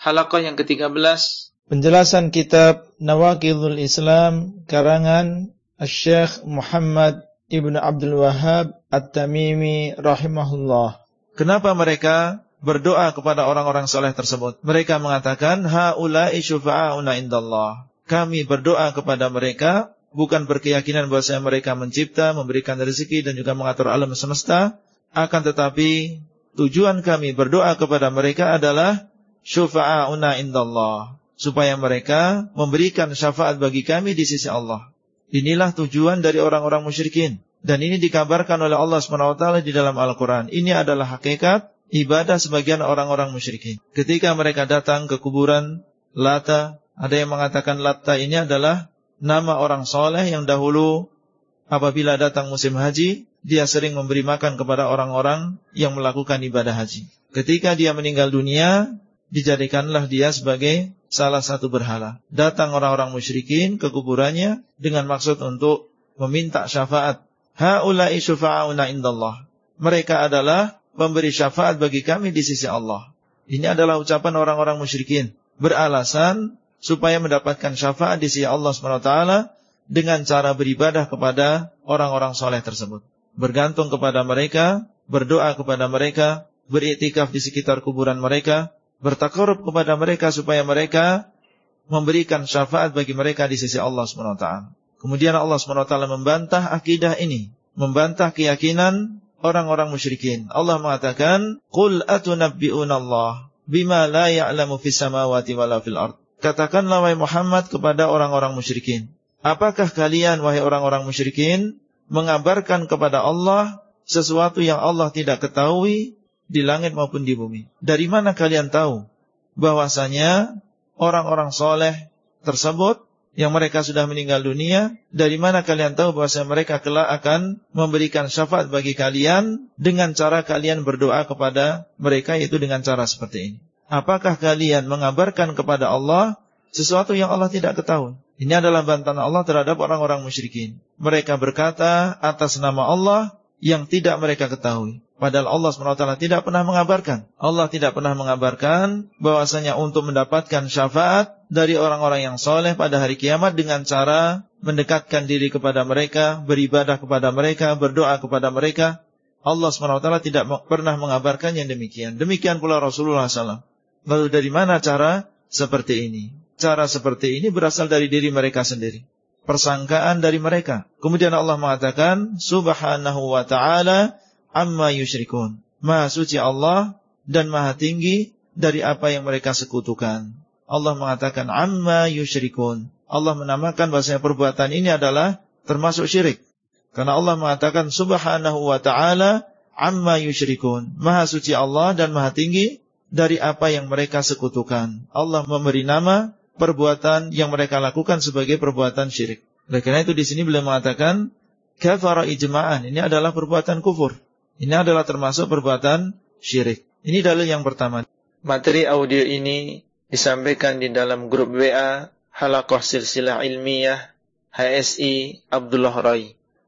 halaqah yang ke-13, penjelasan kitab Nawaqidul Islam karangan Syekh Muhammad Ibn Abdul Wahhab At-Tamimi rahimahullah. Kenapa mereka berdoa kepada orang-orang saleh tersebut? Mereka mengatakan haula'i syufa'auna indallah. Kami berdoa kepada mereka bukan berkeyakinan bahwa mereka mencipta, memberikan rezeki dan juga mengatur alam semesta, akan tetapi tujuan kami berdoa kepada mereka adalah syufa'auna indallah, supaya mereka memberikan syafaat bagi kami di sisi Allah. Inilah tujuan dari orang-orang musyrikin, dan ini dikabarkan oleh Allah SWT di dalam Al-Quran. Ini adalah hakikat ibadah sebagian orang-orang musyrikin. Ketika mereka datang ke kuburan Lata, ada yang mengatakan Lata ini adalah nama orang soleh yang dahulu apabila datang musim haji, dia sering memberi makan kepada orang-orang yang melakukan ibadah haji. Ketika dia meninggal dunia, dijadikanlah dia sebagai salah satu berhala. Datang orang-orang musyrikin ke kuburannya dengan maksud untuk meminta syafaat. Haula'i syufa'auna indallah. Mereka adalah pemberi syafaat bagi kami di sisi Allah. Ini adalah ucapan orang-orang musyrikin, beralasan supaya mendapatkan syafaat di sisi Allah SWT dengan cara beribadah kepada orang-orang soleh tersebut. Bergantung kepada mereka, berdoa kepada mereka, beriktikaf di sekitar kuburan mereka, bertakarub kepada mereka supaya mereka memberikan syafaat bagi mereka di sisi Allah SWT. Kemudian Allah SWT membantah akidah ini, membantah keyakinan orang-orang musyrikin. Allah mengatakan, "Qul atunabbi'una Allah bima la ya'lamu fis samawati wala fil ard." Katakanlah wahai Muhammad kepada orang-orang musyrikin, apakah kalian wahai orang-orang musyrikin mengabarkan kepada Allah sesuatu yang Allah tidak ketahui di langit maupun di bumi? Dari mana kalian tahu bahwasanya orang-orang soleh tersebut yang mereka sudah meninggal dunia, dari mana kalian tahu bahwasanya mereka kelak akan memberikan syafaat bagi kalian dengan cara kalian berdoa kepada mereka, yaitu dengan cara seperti ini? Apakah kalian mengabarkan kepada Allah sesuatu yang Allah tidak ketahui? Ini adalah bantahan Allah terhadap orang-orang musyrikin. Mereka berkata atas nama Allah yang tidak mereka ketahui. Padahal Allah SWT tidak pernah mengabarkan. Allah tidak pernah mengabarkan bahwasanya untuk mendapatkan syafaat dari orang-orang yang soleh pada hari kiamat dengan cara mendekatkan diri kepada mereka, beribadah kepada mereka, berdoa kepada mereka. Allah SWT tidak pernah mengabarkan yang demikian. Demikian pula Rasulullah SAW. Lalu dari mana cara seperti ini? Cara seperti ini berasal dari diri mereka sendiri, persangkaan dari mereka. Kemudian Allah mengatakan, Subhanahu wa ta'ala amma yusyrikun. Maha suci Allah dan maha tinggi dari apa yang mereka sekutukan. Allah mengatakan amma yusyrikun. Allah menamakan bahasanya perbuatan ini adalah termasuk syirik. Karena Allah mengatakan Subhanahu wa ta'ala amma yusyrikun. Maha suci Allah dan maha tinggi dari apa yang mereka sekutukan. Allah memberi nama perbuatan yang mereka lakukan sebagai perbuatan syirik. Oleh karena itu di sini beliau mengatakan kafara ijma'an. Ini adalah perbuatan kufur. Ini adalah termasuk perbuatan syirik. Ini dalil yang pertama. Materi audio ini disampaikan di dalam grup WA Halaqah Silsilah Ilmiah HSI Abdullah Rai.